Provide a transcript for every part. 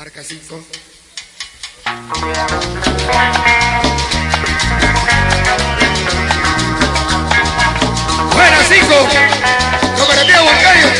Marca 5. Buena 5. Cooperativa Huancayo.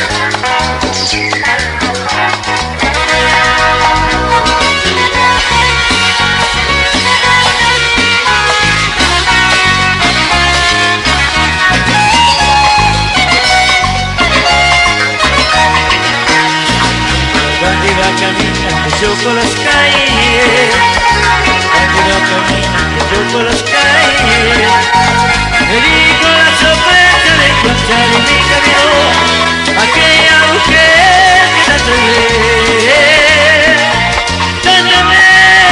Yo por las calles, cuando camino, yo por las calles, me digo la sorpresa de encontrar en mi camino aquella mujer que tanto lee, tanto me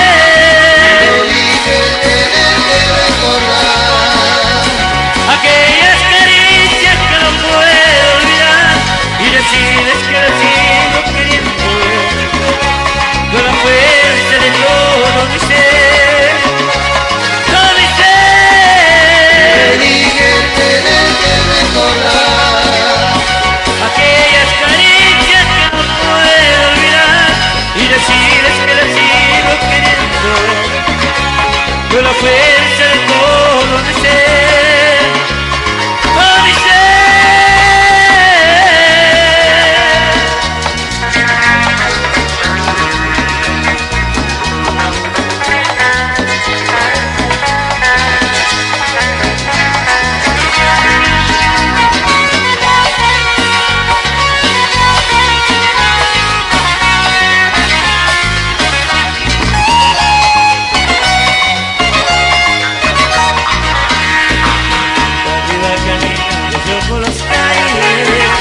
dije tener que recordar aquellas caricias que no puedo olvidar y decides que las sigo queriendo. Con la fuerza de todo mi ser, todo mi ser. te dije tener que recordar Aquellas caricias que no puedo olvidar y decides que las sigo queriendo. Con la fuerza de todo mi ser, todo mi ser. Por las calles,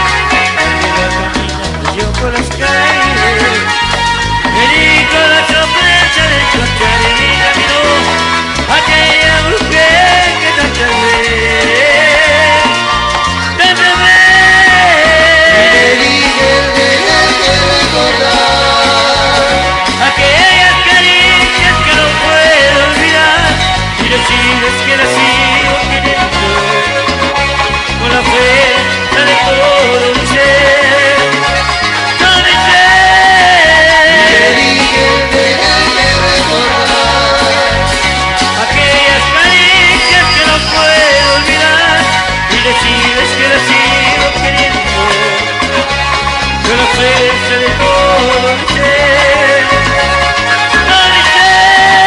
yo por las calles, me digo la sorpresa de encontrar en mi camino aquella mujer que tanto ve, tanto ve. te dije tener que recordar Aquellas caricias que no puedo olvidar y decides que las sigo queriendo. Con la fuerza de todo mi ser, todo mi ser. te dije tener que recordar Aquellas caricias que no puedo olvidar y decides que las sigo queriendo. Con la fuerza de todo mi ser, todo mi ser.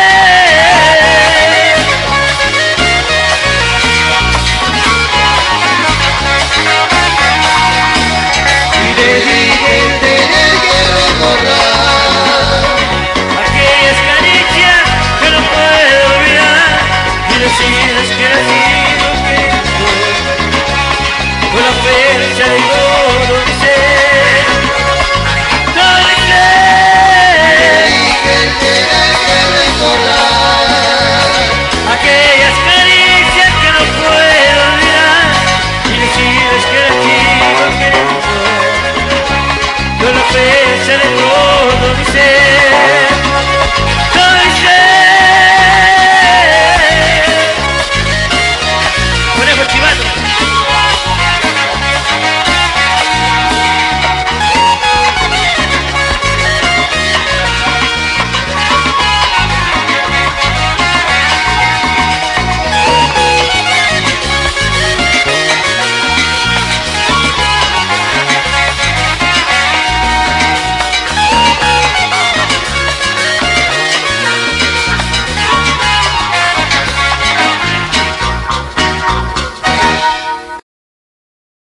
te dije tener que recordar Aquellas caricias que no puedo olvidar y decides que las sigo queriendo. Con la fuerza de todo mi ser, todo mi ser. te dije tener que recordar Aquellas caricias que no puedo olvidar y decides que las sigo queriendo. Con la fuerza de todo mi ser.